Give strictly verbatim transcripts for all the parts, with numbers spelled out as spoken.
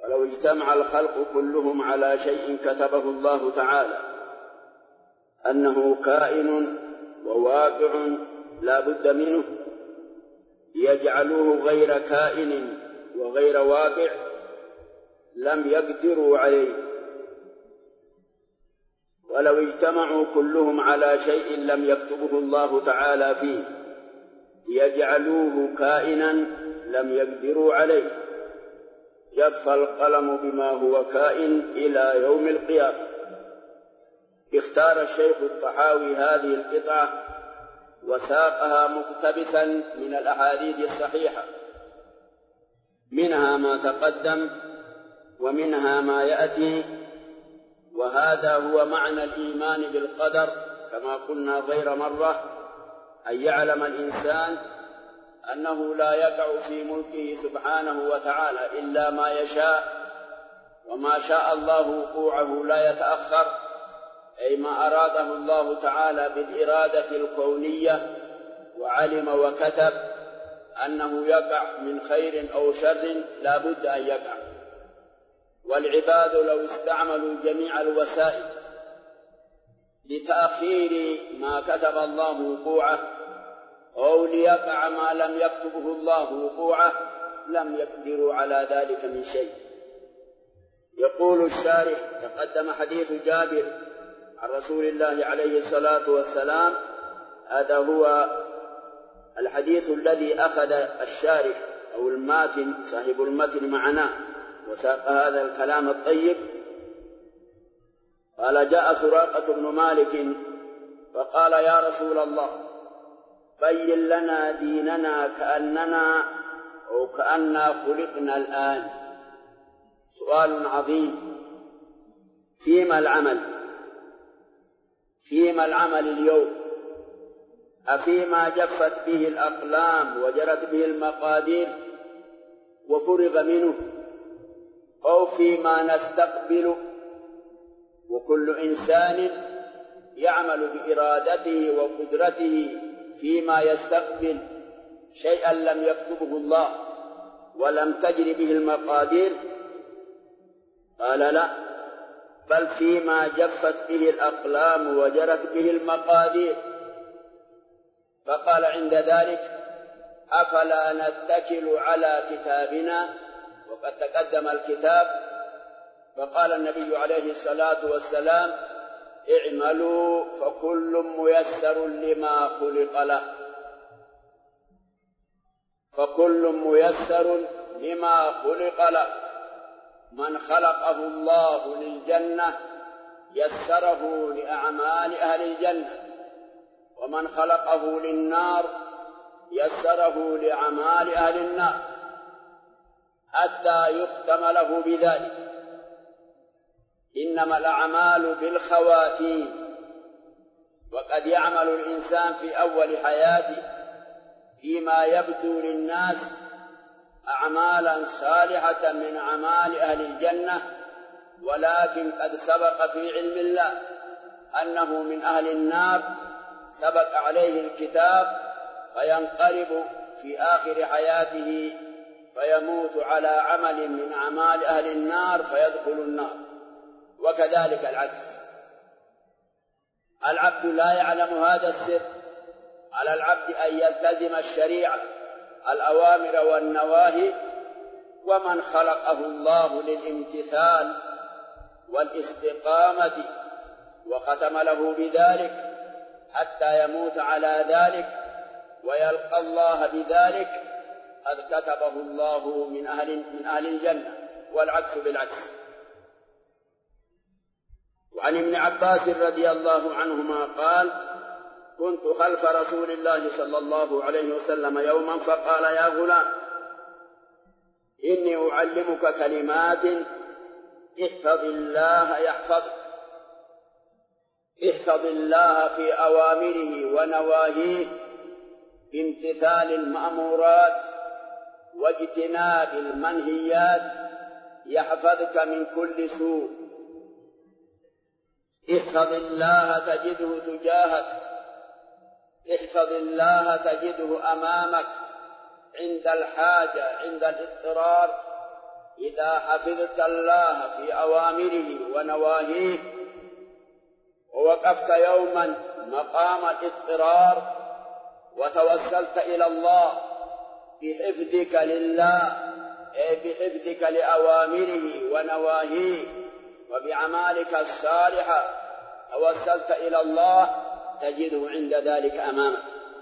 ولو اجتمع الخلق كلهم على شيء كتبه الله تعالى أنه كائن وواقع لا بد منه يجعلوه غير كائن وغير واقع لم يقدروا عليه. ولو اجتمعوا كلهم على شيء لم يكتبه الله تعالى فيه يجعلوه كائنا لم يقدروا عليه. يكفى القلم بما هو كائن إلى يوم القيامة. اختار الشيخ الطحاوي هذه القطعة وساقها مقتبسا من الأحاديث الصحيحة، منها ما تقدم ومنها ما يأتي. وهذا هو معنى الإيمان بالقدر كما قلنا غير مرة، أن يعلم الإنسان أنه لا يقع في ملكه سبحانه وتعالى إلا ما يشاء، وما شاء الله وقوعه لا يتأخر، أي ما أراده الله تعالى بالإرادة الكونية وعلم وكتب أنه يقع من خير أو شر لا بد أن يقع. والعباد لو استعملوا جميع الوسائل لتأخير ما كتب الله وقوعه أو ليقع ما لم يكتبه الله وقوعه لم يقدروا على ذلك من شيء. يقول الشارح: تقدم حديث جابر عن رسول الله عليه الصلاة والسلام. هذا هو الحديث الذي أخذ الشارح أو الماتن صاحب المتن معناه وساق هذا الكلام الطيب. قال: جاء سراقة بن مالك فقال: يا رسول الله، بين لنا ديننا كأننا أو كأننا خلقنا الآن. سؤال عظيم. فيما العمل؟ فيما العمل اليوم؟ أفيما جفت به الأقلام وجرت به المقادير وفرغ منه، أو فيما نستقبل؟ وكل إنسان يعمل بإرادته وقدرته فيما يستقبل شيئا لم يكتبه الله ولم تجر به المقادير. قال: لا، بل فيما جفت به الأقلام وجرت به المقادير. فقال عند ذلك: أفلا نتكل على كتابنا وقد تقدم الكتاب؟ فقال النبي عليه الصلاة والسلام: اعملوا فكل ميسر لما خلق له. فكل ميسر لما خلق له. من خلقه الله للجنة يسره لأعمال أهل الجنة، ومن خلقه للنار يسره لأعمال أهل النار، حتى يختم له بذلك. إنما الأعمال بالخواتيم. وقد يعمل الإنسان في أول حياته فيما يبدو للناس أعمالا صالحة من أعمال أهل الجنة، ولكن قد سبق في علم الله أنه من أهل النار، سبق عليه الكتاب، فينقلب في آخر حياته فيموت على عمل من أعمال أهل النار فيدخل النار. وكذلك العكس. العبد لا يعلم هذا السر. على العبد أن يلتزم الشريعة، الأوامر والنواهي، ومن خلقه الله للامتثال والاستقامة وختم له بذلك حتى يموت على ذلك ويلقى الله بذلك، قد كتبه الله من أهل, من أهل الجنة، والعكس بالعكس. وعن ابن عباس رضي الله عنهما قال: كنت خلف رسول الله صلى الله عليه وسلم يوما فقال: يا غلام، إني أعلمك كلمات احفظ الله يحفظك. احفظ الله في أوامره ونواهيه بامتثال المأمورات واجتناب المنهيات يحفظك من كل سوء. احفظ الله تجده تجاهك. احفظ الله تجده أمامك عند الحاجة، عند الاضطرار، إذا حفظت الله في أوامره ونواهيه ووقفت يوما مقام الاضطرار وتوسلت إلى الله بحفظك لله، أي بحفظك لأوامره ونواهيه وبأعمالك الصالحة، توسلت إلى الله تجده عند ذلك أمامك.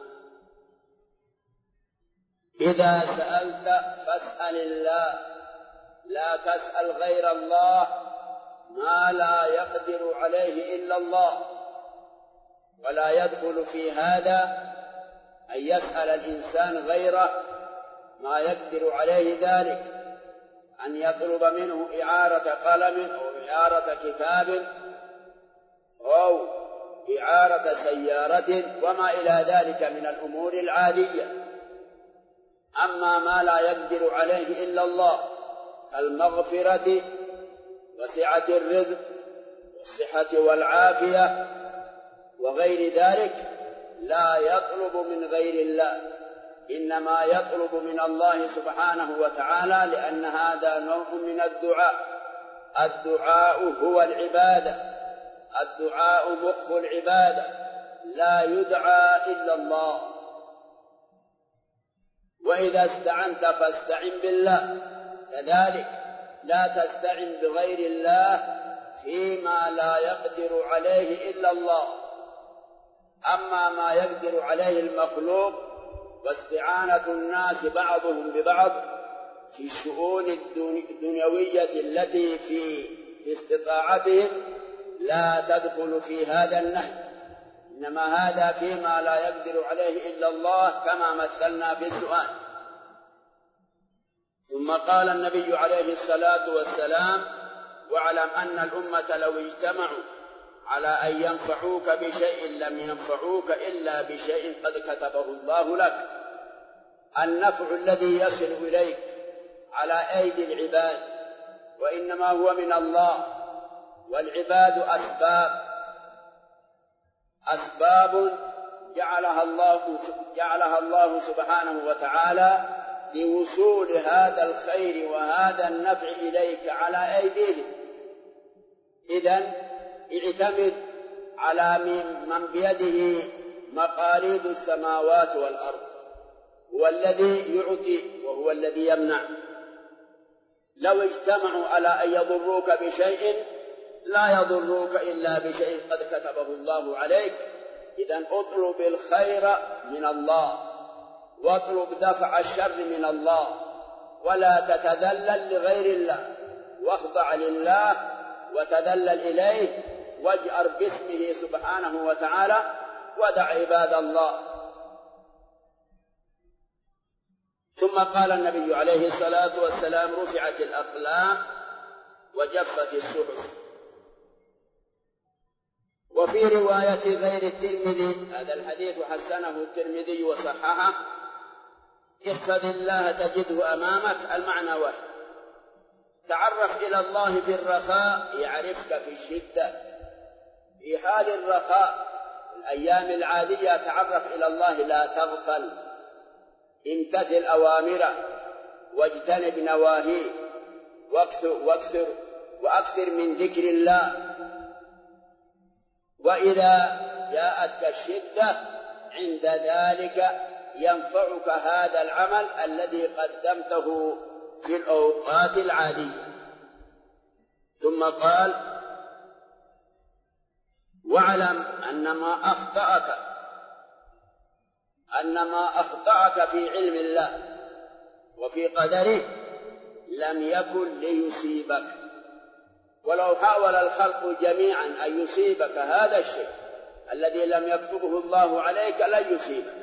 إذا سألت فاسأل الله، لا تسأل غير الله ما لا يقدر عليه إلا الله. ولا يدخل في هذا أن يسأل الإنسان غيره ما يقدر عليه ذلك، أن يطلب منه إعارة قلم أو إعارة كتاب أو إعارة سيارة وما إلى ذلك من الأمور العادية. أما ما لا يقدر عليه إلا الله كالمغفرة وسعة الرزق والصحة والعافية وغير ذلك لا يطلب من غير الله، إنما يطلب من الله سبحانه وتعالى، لأن هذا نوع من الدعاء. الدعاء هو العبادة، الدعاء مخ العبادة، لا يدعى إلا الله. وإذا استعنت فاستعن بالله، كذلك لا تستعن بغير الله فيما لا يقدر عليه إلا الله. أما ما يقدر عليه المخلوق واستعانة الناس بعضهم ببعض في الشؤون الدنيوية التي في استطاعتهم لا تدخل في هذا النهي، إنما هذا فيما لا يقدر عليه إلا الله كما مثلنا في السؤال. ثم قال النبي عليه الصلاة والسلام: واعلم أن الأمة لو اجتمعوا على أن ينفعوك بشيء لم ينفعوك إلا بشيء قد كتبه الله لك. النفع الذي يصل إليك على أيدي العباد وإنما هو من الله، والعباد أسباب أسباب جعلها الله جعلها الله سبحانه وتعالى لوصول هذا الخير وهذا النفع إليك على أيديهم. إذن اعتمد على من بيده مقاليد السماوات والأرض، هو الذي يعطي وهو الذي يمنع. لو اجتمعوا على أن يضروك بشيء لا يضروك إلا بشيء قد كتبه الله عليك. إذن اطلب الخير من الله واطلب دفع الشر من الله، ولا تتذلل لغير الله، واخضع لله وتذلل إليه واجأر باسمه سبحانه وتعالى ودع عباد الله. ثم قال النبي عليه الصلاة والسلام: رفعت الأقلام وجفت الصحف. وفي رواية غير الترمذي، هذا الحديث حسنه الترمذي وصححه: احفظ الله تجده أمامك. المعنى واحد: تعرف إلى الله في الرخاء يعرفك في الشدة. في حال الرخاء الأيام العادية تعرف إلى الله، لا تغفل، امتثل أوامره واجتنب نواهيه، واكثر, واكثر, وأكثر من ذكر الله. وإذا جاءتك الشدة عند ذلك ينفعك هذا العمل الذي قدمته في الأوقات العادية. ثم قال: واعلم أن ما أخطأك أن ما أخطأك في علم الله وفي قدره لم يكن ليصيبك، ولو حاول الخلق جميعا أن يصيبك هذا الشيء الذي لم يكتبه الله عليك لن يصيبك.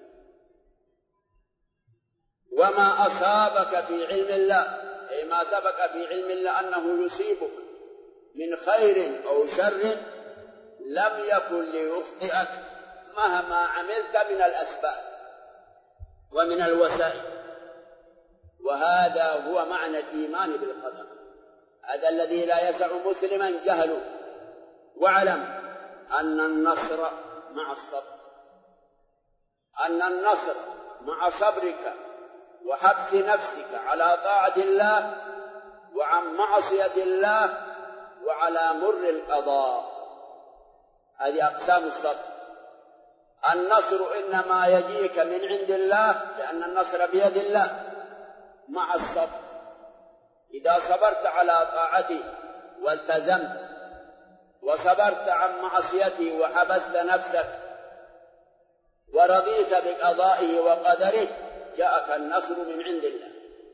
وما أصابك في علم الله، أي ما سبق في علم الله أنه يصيبك من خير أو شر، لم يكن ليخطئك مهما عملت من الأسباب ومن الوسائل. وهذا هو معنى الإيمان بالقدر، هذا الذي لا يسع مسلما جهله. واعلم أن النصر مع الصبر، أن النصر مع صبرك وحبس نفسك على طاعة الله وعن معصية الله وعلى مر القضاء. هذه أقسام الصبر. النصر إنما يجيك من عند الله لأن النصر بيد الله مع الصبر. إذا صبرت على طاعتي والتزمت وصبرت عن معصيتي وحبست نفسك ورضيت بقضائه وقدره جاءك النصر من عند الله.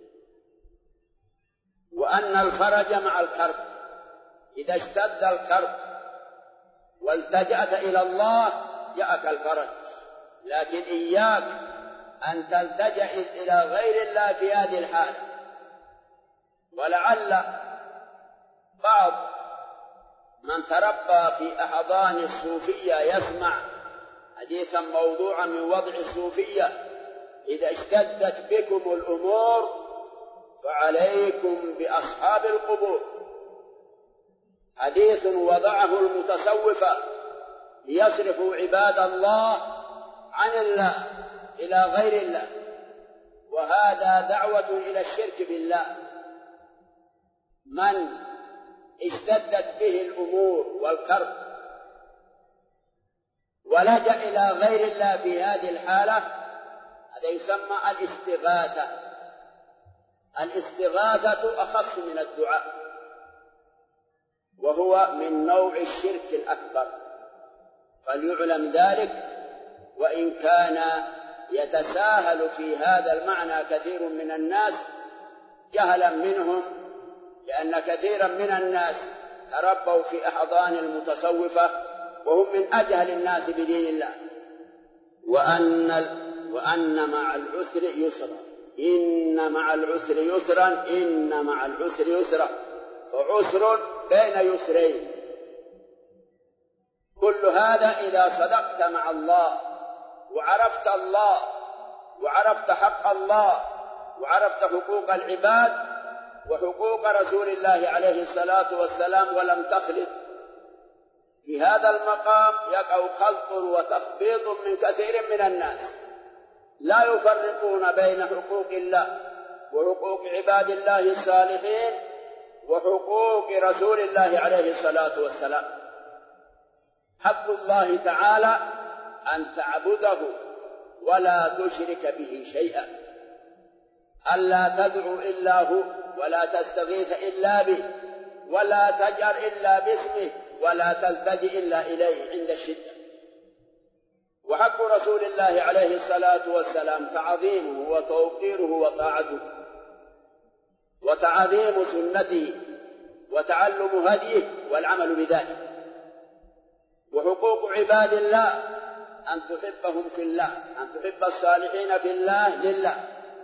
وأن الفرج مع الكرب. إذا اشتد الكرب والتجأت إلى الله جاءك الفرج، لكن إياك أن تلتجأ إلى غير الله في هذه الحالة. ولعل بعض من تربى في أحضان الصوفية يسمع حديثا موضوعا من وضع الصوفية: إذا اشتدت بكم الأمور فعليكم بأصحاب القبور. حديث وضعه المتصوفة ليصرفوا عباد الله عن الله إلى غير الله، وهذا دعوة إلى الشرك بالله. من اشتدت به الأمور والكرب ولجأ إلى غير الله في هذه الحالة هذا يسمى الاستغاثة. الاستغاثة أخص من الدعاء، وهو من نوع الشرك الأكبر، فليعلم ذلك. وإن كان يتساهل في هذا المعنى كثير من الناس جهلا منهم، لأن كثيرا من الناس تربوا في أحضان المتصوفة وهم من أجهل الناس بدين الله. وأن, وأن مع العسر يسرا، إن مع العسر يسرا، إن مع العسر يسرا، فعسر بين يسرين. كل هذا إذا صدقت مع الله وعرفت الله وعرفت حق الله وعرفت حقوق العباد وحقوق رسول الله عليه الصلاة والسلام ولم تخلط. في هذا المقام يقع خلط وتخبيط من كثير من الناس، لا يفرقون بين حقوق الله وحقوق عباد الله الصالحين وحقوق رسول الله عليه الصلاة والسلام. حق الله تعالى أن تعبده ولا تشرك به شيئا، ألا تدعو إلا هو، ولا تستغيث إلا به، ولا تجأر إلا باسمه، ولا تلتجئ إلا إليه عند الشدة. وحق رسول الله عليه الصلاة والسلام تعظيمه وتوقيره وطاعته وتعظيم سنته وتعلم هديه والعمل بذلك. وحقوق عباد الله أن تحبهم في الله، أن تحب الصالحين في الله لله،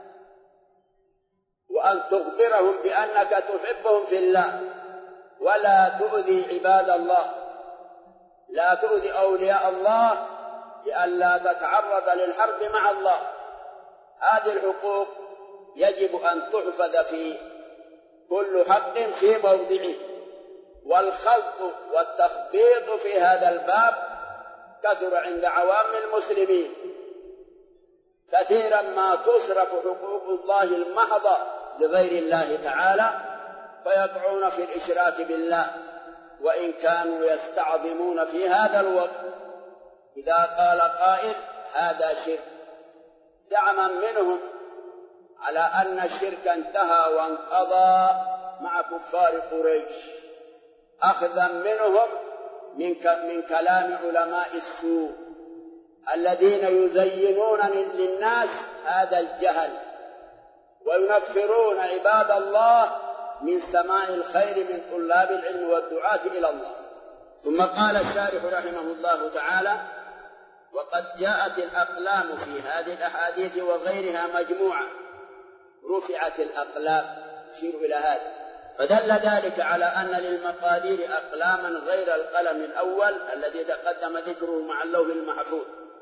وأن تخبرهم بأنك تحبهم في الله، ولا تؤذي عباد الله، لا تؤذي أولياء الله لئلا تتعرض للحرب مع الله. هذه الحقوق يجب أن تحفظ في كل حق في موضعه. والخلط والتخبيط في هذا الباب كثر عند عوام المسلمين، كثيرا ما تصرف حقوق الله المحضة لغير الله تعالى فيقعون في الإشراك بالله، وإن كانوا يستعظمون في هذا الوقت. إذا قال قائل هذا شرك زعما منهم على أن الشرك انتهى وانقضى مع كفار قريش، أخذا منهم من, من كلام علماء السوء الذين يزينون للناس هذا الجهل وينفرون عباد الله من سماع الخير من طلاب العلم والدعاة إلى الله. ثم قال الشارح رحمه الله تعالى: وقد جاءت الأقلام في هذه الأحاديث وغيرها مجموعة. رفعت الأقلام، يشير إلى هذا، فدل ذلك على أن للمقادير أقلاما غير القلم الأول الذي تقدم ذكره مع اللوح المحفوظ،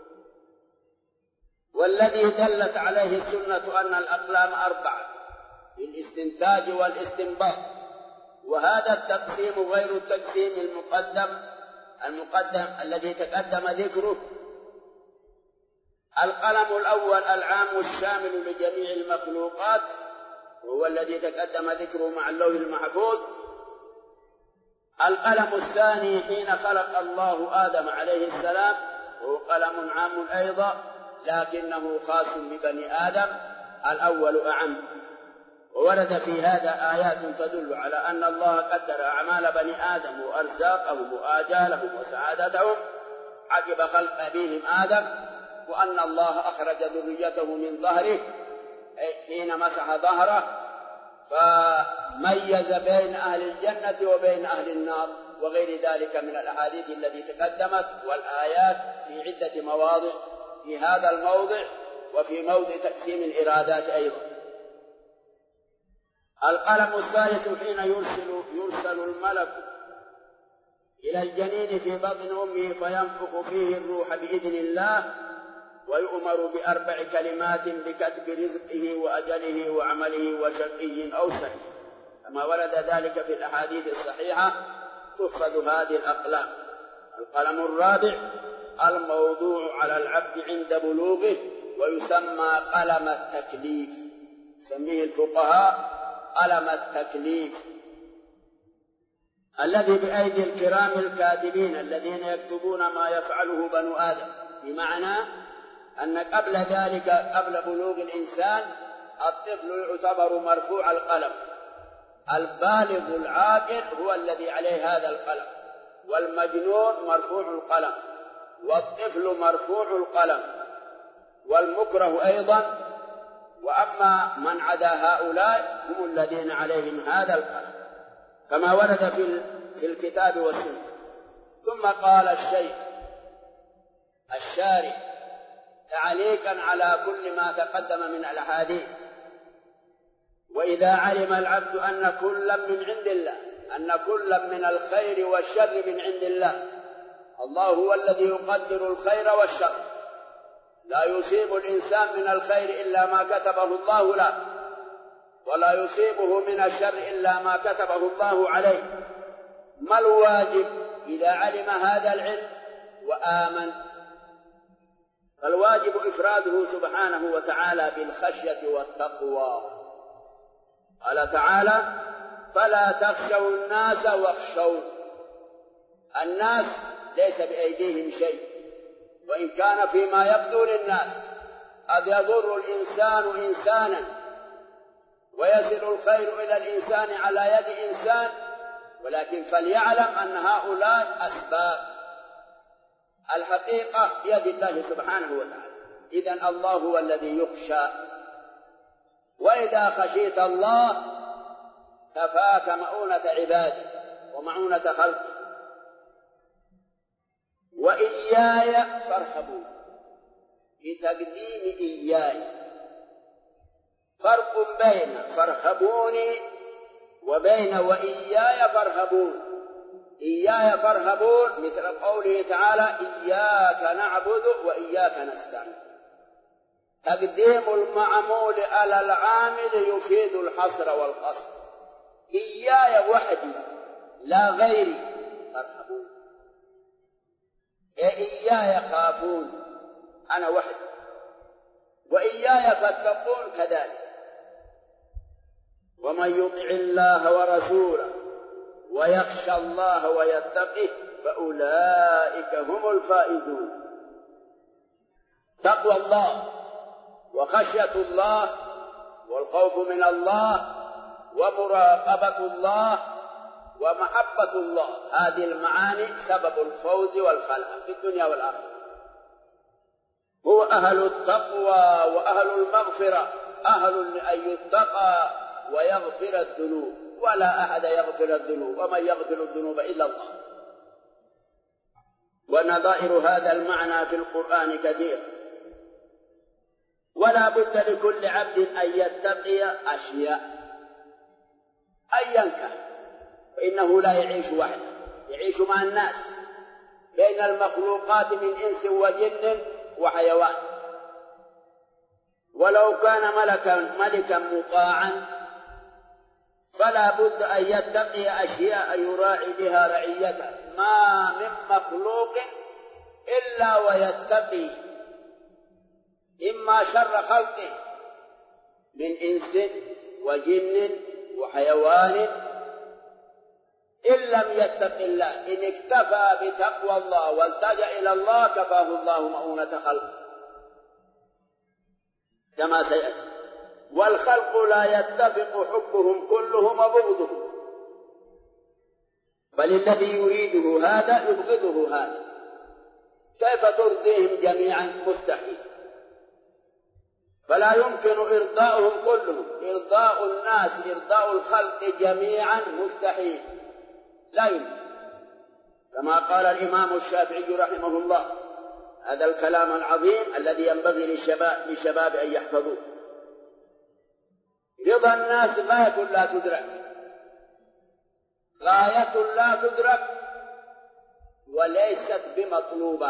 والذي دلت عليه السنة أن الأقلام أربعة للاستنتاج والاستنباط. وهذا التقسيم غير التقسيم المقدم المقدم الذي تقدم ذكره. القلم الأول العام الشامل لجميع المخلوقات وهو الذي تقدم ذكره مع اللوح المحفوظ. القلم الثاني حين خلق الله آدم عليه السلام، وهو قلم عام أيضا لكنه خاص ببني آدم، الأول أعم. وورد في هذا آيات تدل على أن الله قدر أعمال بني آدم وأرزاقهم وآجالهم وسعادتهم عقب خلق أبيهم آدم، وأن الله أخرج ذريته من ظهره حين مسح ظهره فميز بين أهل الجنة وبين أهل النار، وغير ذلك من الأحاديث التي تقدمت والآيات في عدة مواضع في هذا الموضع وفي موضع تقسيم الإرادات أيضا. القلم الثالث حين يرسل, يرسل الملك إلى الجنين في بطن أمه فينفخ فيه الروح بإذن الله، ويؤمر بأربع كلمات بكتب رزقه وأجله وعمله وشقي أو سعيد، كما ورد ذلك في الأحاديث الصحيحة تحفظ هذه الأقلام. القلم الرابع الموضوع على العبد عند بلوغه، ويسمى قلم التكليف، يسميه الفقهاء قلم التكليف، الذي بأيدي الكرام الكاتبين الذين يكتبون ما يفعله بنو آدم، بمعنى أن قبل ذلك قبل بلوغ الإنسان الطفل يعتبر مرفوع القلم، البالغ العاقل هو الذي عليه هذا القلم، والمجنون مرفوع القلم، والطفل مرفوع القلم، والمكره أيضا. وأما من عدا هؤلاء هم الذين عليهم هذا القلم، كما ورد في في الكتاب والسنة. ثم قال الشيخ الشارح تعليقا على كل ما تقدم من الأحاديث: وإذا علم العبد أن كلا من عند الله، أن كلا من الخير والشر من عند الله، الله هو الذي يقدر الخير والشر، لا يصيب الإنسان من الخير إلا ما كتبه الله له، ولا يصيبه من الشر إلا ما كتبه الله عليه. ما الواجب إذا علم هذا العلم وآمن؟ فالواجب إفراده سبحانه وتعالى بالخشية والتقوى. قال تعالى: فلا تخشوا الناس واخشون. الناس ليس بأيديهم شيء، وإن كان فيما يبدو للناس قد يضر الإنسان إنسانا ويصل الخير إلى الإنسان على يد إنسان، ولكن فليعلم أن هؤلاء أسباب، الحقيقة بيد الله سبحانه وتعالى. إذن الله هو الذي يخشى، وإذا خشيت الله كفاك مؤونة عباده ومعونة خلقه. وإياي فارهبون، بتقديم إياي، فرق بين فارهبوني وبين وإياي فارهبون. إياي فارهبون مثل قوله تعالى: إياك نعبد وإياك نستعين. تقديم المعمول على العامل يفيد الحصر والقصر. إياي وحدي لا غيري فارهبون، إياي خافون أنا وحدي، وإياي فاتقون كذلك. ومن يطع الله ورسوله ويخشى الله ويتقه فأولئك هم الفائزون. تقوى الله وخشية الله والخوف من الله ومراقبة الله ومحبة الله، هذه المعاني سبب الفوز والفلاح في الدنيا والآخرة. هو أهل التقوى وأهل المغفرة، أهل لأن يتقى ويغفر الذنوب، ولا أحد يغفر الذنوب، ومن يغفر الذنوب إلا الله. ونظائر هذا المعنى في القرآن كثير. ولا بد لكل عبد أن يتقي أشياء أيا كان، فإنه لا يعيش وحده، يعيش مع الناس بين المخلوقات من إنس وجن وحيوان. ولو كان ملكا ملكا مطاعا فلا بد أن يتقي أشياء يراعي بها رعيته، ما من مخلوق إلا ويتقي إما شر خلقه من إنس وجن وحيوان إن لم يتق الله، إن اكتفى بتقوى الله والتجأ إلى الله كفاه الله مؤونة خلقه كما سيأتي. والخلق لا يتفق حبهم كلهم وبغضهم، بل الذي يريده هذا يبغضه هذا، كيف ترضيهم جميعا؟ مستحيل. فلا يمكن إرضاؤهم كلهم، إرضاء الناس إرضاء الخلق جميعا مستحيل، لا يمكن. كما قال الإمام الشافعي رحمه الله هذا الكلام العظيم الذي ينبغي للشباب, للشباب أن يحفظوه: رضا الناس غاية لا تدرك، غاية لا تدرك وليست بمطلوبة،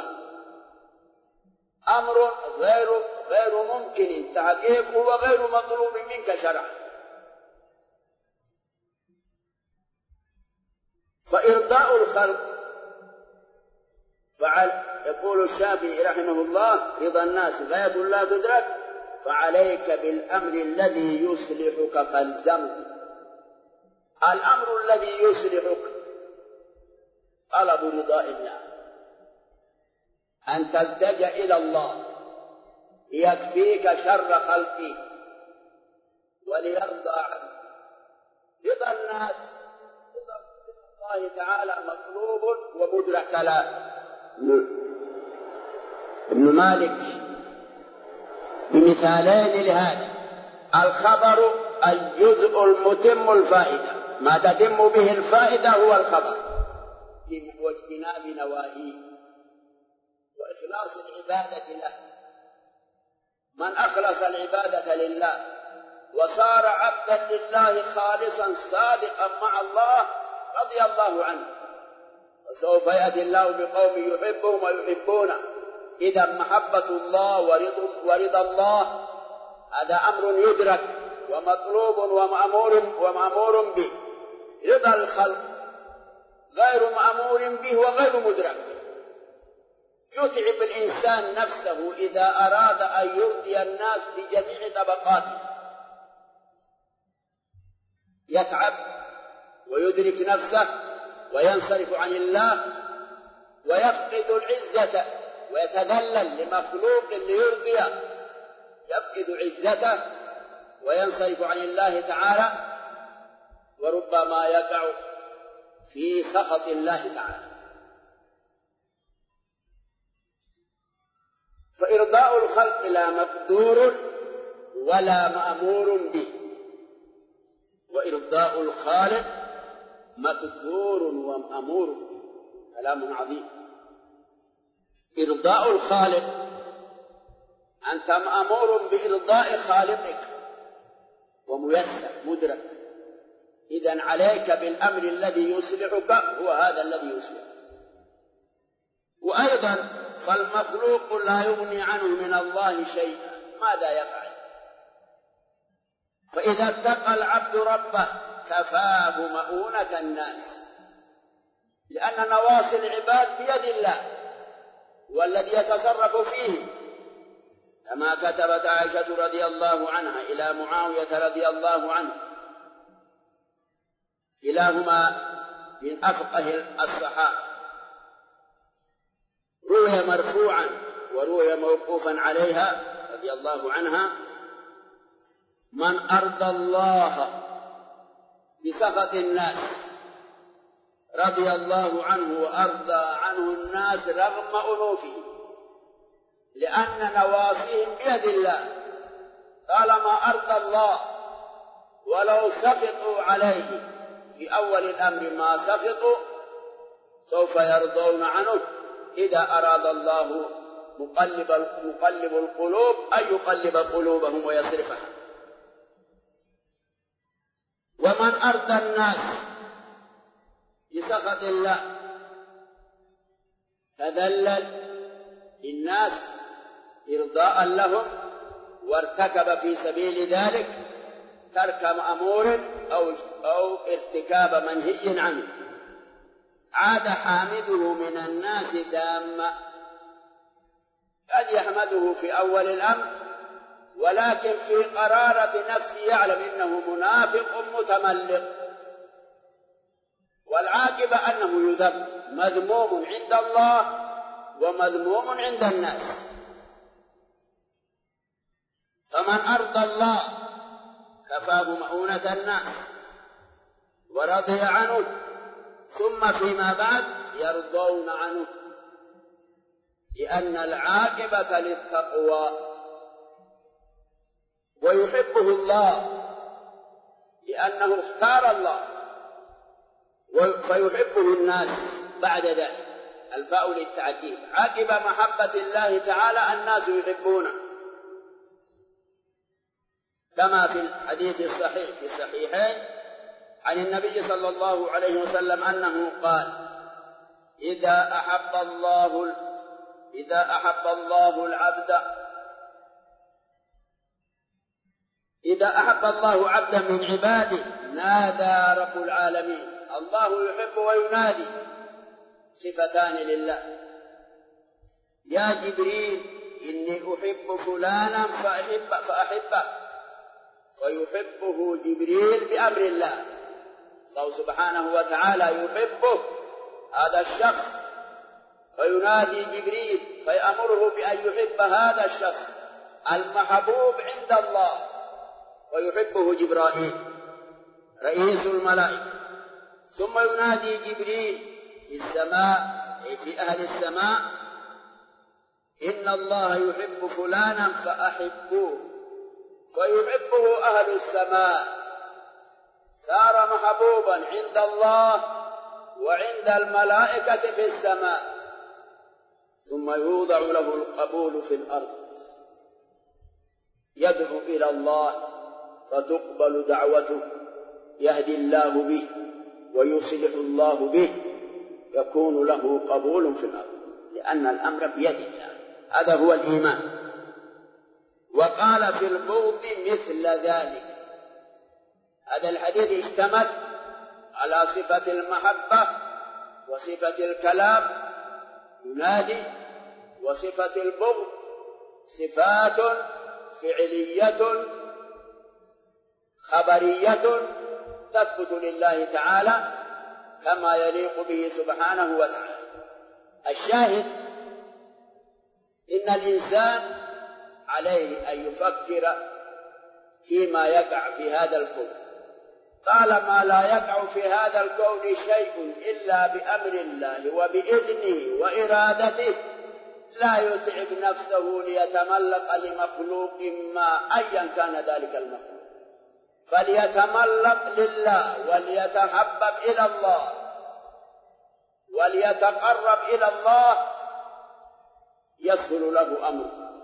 أمر غير غير ممكن تحقيقه وغير مطلوب منك شرعا. فإرضاء الخلق فعل يقول الشافعي رحمه الله: رضا الناس غاية لا تدرك، فعليك بالأمر الذي يصلحك فالزمه. الأمر الذي يصلحك طلب رضاء الله، أن تلتجأ إلى الله ليكفيك شر خلقه وليرضى عنه. رضا الناس رضا الله تعالى مطلوب ومدرك له. ابن مالك بمثالين لهذا: الخبر الجزء المتم الفائدة، ما تتم به الفائدة هو الخبر، واجتناب نواهيه وإخلاص العبادة له. من أخلص العبادة لله وصار عبدا لله خالصا صادقا مع الله رضي الله عنه، وسوف يأتي الله بقوم يحبهم ويحبونه. إذا محبة الله ورضا الله هذا أمر يدرك ومطلوب ومأمور ومأمور به. رضا الخلق غير مأمور به وغير مدرك. يتعب الإنسان نفسه إذا أراد أن يرضي الناس بجميع طبقاته، يتعب ويدرك نفسه وينصرف عن الله ويفقد العزة ويتذلل لمخلوق ليرضيه، يفقد عزته وينصرف عن الله تعالى، وربما يقع في سخط الله تعالى. فإرضاء الخلق لا مقدور ولا مأمور به، وإرضاء الخالق مقدور ومأمور به. كلام عظيم. إرضاء الخالق أنت مأمور بإرضاء خالقك وميسر مدرك، إذن عليك بالأمر الذي يصلحك هو هذا الذي يصلحك. وأيضا فالمخلوق لا يغني عنه من الله شيئا، ماذا يفعل؟ فإذا اتقى العبد ربه كفاه مؤونة الناس، لأن نواصي العباد بيد الله والذي يتصرف فيه، كما كتبت عائشة رضي الله عنها إلى معاوية رضي الله عنه، كلاهما من أفقه الصحابة، روي مرفوعا وروي موقوفا عليها رضي الله عنها: من أرضى الله بسخط الناس رضي الله عنه وأرضى عنه الناس رغم أنوفهم، لأن نواصيهم بيد الله. طالما أرضى الله ولو سخطوا عليه في أول الأمر ما سخطوا سوف يرضون عنه إذا أراد الله مقلب مقلب القلوب أن يقلب قلوبهم ويصرفها. ومن أرضى الناس بسخط الله تذلل للناس إرضاء لهم وارتكب في سبيل ذلك ترك مأمور أو, أو ارتكاب منهي عنه، عاد حامده من الناس داما، قد يحمده في أول الأمر ولكن في قرارة نفسه يعلم إنه منافق متملق، والعاقبة أنه يذم، مذموم عند الله ومذموم عند الناس. فمن أرضى الله كفاه مؤونة الناس ورضي عنه، ثم فيما بعد يرضون عنه، لأن العاقبة للتقوى. ويحبه الله لأنه اختار الله، فيحبه الناس بعد ذلك. الفاء للتعجيب، عقب محبة الله تعالى الناس يحبونه، كما في الحديث الصحيح في الصحيحين عن النبي صلى الله عليه وسلم أنه قال: إذا أحب الله إذا أحب الله العبد إذا أحب الله عبدا من عباده نادى رب العالمين. الله يحب وينادي، صفتان لله. يا جبريل إني أحب فلانا فأحب فأحبه، فيحبه جبريل بأمر الله. الله سبحانه وتعالى يحبه هذا الشخص، فينادي جبريل فيأمره بأن يحب هذا الشخص المحبوب عند الله، ويحبه جبرائيل رئيس الملائكة. ثم ينادي جبريل في السماء، أي في أهل السماء: إن الله يحب فلانا فأحبوه، فيحبه أهل السماء، صار محبوبا عند الله وعند الملائكة في السماء. ثم يوضع له القبول في الأرض، يدعو إلى الله فتقبل دعوته، يهدي الله به ويصلح الله به، يكون له قبول في الأرض، لأن الأمر بيد الله. هذا هو الإيمان. وقال في البغض مثل ذلك. هذا الحديث اشتمل على صفة المحبة وصفة الكلام ينادي، وصفة البغض صفات فعلية خبرية تثبت لله تعالى كما يليق به سبحانه وتعالى. الشاهد إن الإنسان عليه أن يفكر فيما يقع في هذا الكون، طالما لا يقع في هذا الكون شيء إلا بأمر الله وبإذنه وإرادته، لا يتعب نفسه ليتملق لمخلوق ما أيا كان ذلك المخلوق، فليتملق لله وليتحبب إلى الله وليتقرب إلى الله، يسهل له أمره.